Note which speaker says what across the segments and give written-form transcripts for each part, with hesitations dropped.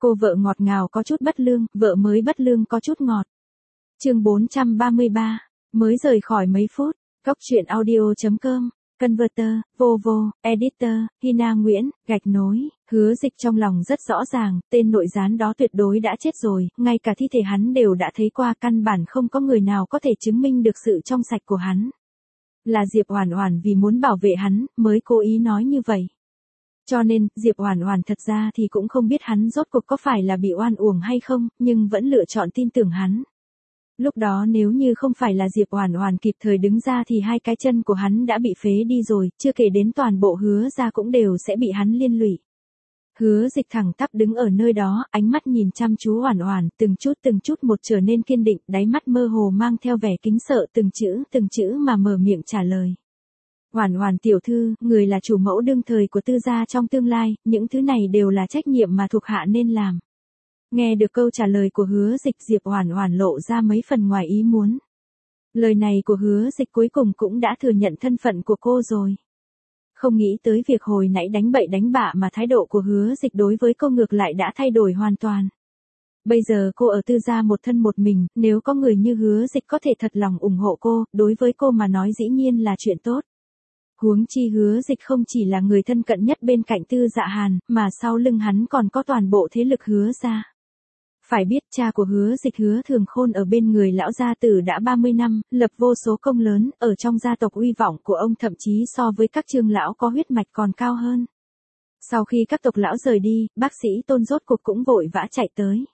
Speaker 1: Cô vợ ngọt ngào có chút bất lương, vợ mới bất lương có chút ngọt. Chương 433, mới rời khỏi mấy phút. Góc truyện audio.com, Converter, Vovo, Editor, Hina Nguyễn, gạch nối. Hứa Dịch trong lòng rất rõ ràng, tên nội gián đó tuyệt đối đã chết rồi, ngay cả thi thể hắn đều đã thấy qua, căn bản không có người nào có thể chứng minh được sự trong sạch của hắn. Là Diệp Oản Oản vì muốn bảo vệ hắn, mới cố ý nói như vậy. Cho nên, Diệp Oản Oản thật ra thì cũng không biết hắn rốt cuộc có phải là bị oan uổng hay không, nhưng vẫn lựa chọn tin tưởng hắn. Lúc đó nếu như không phải là Diệp Oản Oản kịp thời đứng ra thì hai cái chân của hắn đã bị phế đi rồi, chưa kể đến toàn bộ Hứa gia cũng đều sẽ bị hắn liên lụy. Hứa Dịch thẳng tắp đứng ở nơi đó, ánh mắt nhìn chăm chú Oản Oản, từng chút một trở nên kiên định, đáy mắt mơ hồ mang theo vẻ kính sợ, từng chữ mà mở miệng trả lời. Oản Oản tiểu thư, người là chủ mẫu đương thời của Tư gia trong tương lai, những thứ này đều là trách nhiệm mà thuộc hạ nên làm. Nghe được câu trả lời của Hứa Dịch, Diệp Oản Oản lộ ra mấy phần ngoài ý muốn. Lời này của Hứa Dịch cuối cùng cũng đã thừa nhận thân phận của cô rồi. Không nghĩ tới việc hồi nãy đánh bậy đánh bạ mà thái độ của Hứa Dịch đối với cô ngược lại đã thay đổi hoàn toàn. Bây giờ cô ở Tư gia một thân một mình, nếu có người như Hứa Dịch có thể thật lòng ủng hộ cô, đối với cô mà nói dĩ nhiên là chuyện tốt. Huống chi Hứa Dịch không chỉ là người thân cận nhất bên cạnh Tư Dạ Hàn, mà sau lưng hắn còn có toàn bộ thế lực Hứa gia. Phải biết cha của Hứa Dịch Hứa Thường Khôn ở bên người lão gia tử đã 30 năm, lập vô số công lớn, ở trong gia tộc uy vọng của ông thậm chí so với các Trương lão có huyết mạch còn cao hơn. Sau khi các tộc lão rời đi, bác sĩ Tôn rốt cuộc cũng vội vã chạy tới.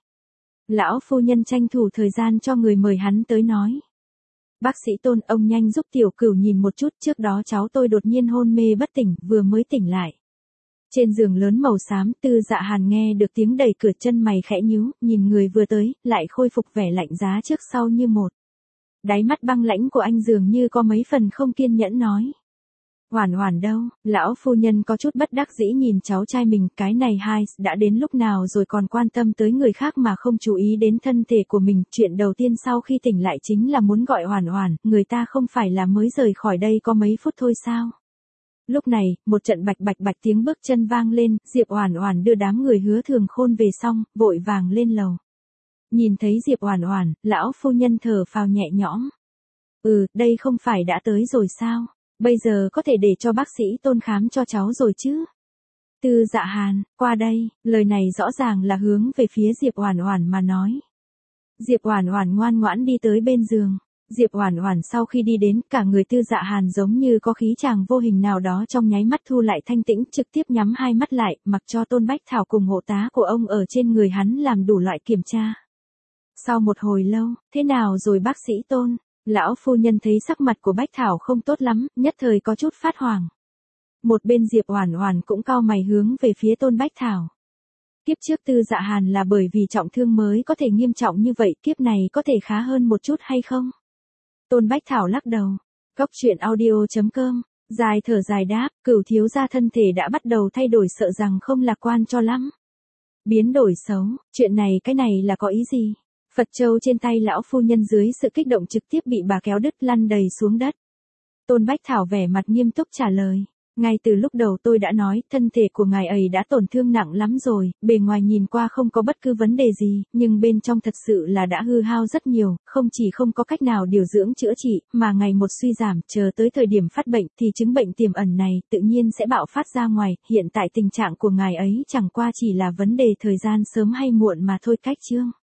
Speaker 1: Lão phu nhân tranh thủ thời gian cho người mời hắn tới nói. Bác sĩ Tôn, ông nhanh giúp tiểu cửu nhìn một chút, trước đó cháu tôi đột nhiên hôn mê bất tỉnh, vừa mới tỉnh lại. Trên giường lớn màu xám, Tư Dạ Hàn nghe được tiếng đẩy cửa, chân mày khẽ nhíu, nhìn người vừa tới, lại khôi phục vẻ lạnh giá trước sau như một. Đáy mắt băng lãnh của anh dường như có mấy phần không kiên nhẫn nói. Oản Oản đâu? Lão phu nhân có chút bất đắc dĩ nhìn cháu trai mình, cái này hai, đã đến lúc nào rồi còn quan tâm tới người khác mà không chú ý đến thân thể của mình, chuyện đầu tiên sau khi tỉnh lại chính là muốn gọi Oản Oản, người ta không phải là mới rời khỏi đây có mấy phút thôi sao? Lúc này, một trận bạch tiếng bước chân vang lên, Diệp Oản Oản đưa đám người Hứa Thường Khôn về xong, vội vàng lên lầu. Nhìn thấy Diệp Oản Oản, lão phu nhân thở phào nhẹ nhõm. Đây không phải đã tới rồi sao? Bây giờ có thể để cho bác sĩ Tôn khám cho cháu rồi chứ? Tư Dạ Hàn, qua đây, lời này rõ ràng là hướng về phía Diệp Oản Oản mà nói. Diệp Oản Oản ngoan ngoãn đi tới bên giường. Diệp Oản Oản sau khi đi đến, cả người Tư Dạ Hàn giống như có khí chàng vô hình nào đó trong nháy mắt thu lại thanh tĩnh, trực tiếp nhắm hai mắt lại, mặc cho Tôn Bách Thảo cùng hộ tá của ông ở trên người hắn làm đủ loại kiểm tra. Sau một hồi lâu, thế nào rồi bác sĩ Tôn? Lão phu nhân thấy sắc mặt của Bách Thảo không tốt lắm, nhất thời có chút phát hoảng. Một bên Diệp Oản Oản cũng cau mày hướng về phía Tôn Bách Thảo. Kiếp trước Tư Dạ Hàn là bởi vì trọng thương mới có thể nghiêm trọng như vậy, kiếp này có thể khá hơn một chút hay không? Tôn Bách Thảo lắc đầu. Góc truyện audio.com, dài thở dài đáp, Cửu thiếu gia thân thể đã bắt đầu thay đổi, sợ rằng không lạc quan cho lắm. Biến đổi xấu, chuyện này cái này là có ý gì? Phật châu trên tay lão phu nhân dưới sự kích động trực tiếp bị bà kéo đứt lăn đầy xuống đất. Tôn Bách Thảo vẻ mặt nghiêm túc trả lời. Ngay từ lúc đầu tôi đã nói, thân thể của ngài ấy đã tổn thương nặng lắm rồi, bề ngoài nhìn qua không có bất cứ vấn đề gì, nhưng bên trong thật sự là đã hư hao rất nhiều, không chỉ không có cách nào điều dưỡng chữa trị, mà ngày một suy giảm, chờ tới thời điểm phát bệnh thì chứng bệnh tiềm ẩn này tự nhiên sẽ bạo phát ra ngoài, hiện tại tình trạng của ngài ấy chẳng qua chỉ là vấn đề thời gian sớm hay muộn mà thôi. Cách chương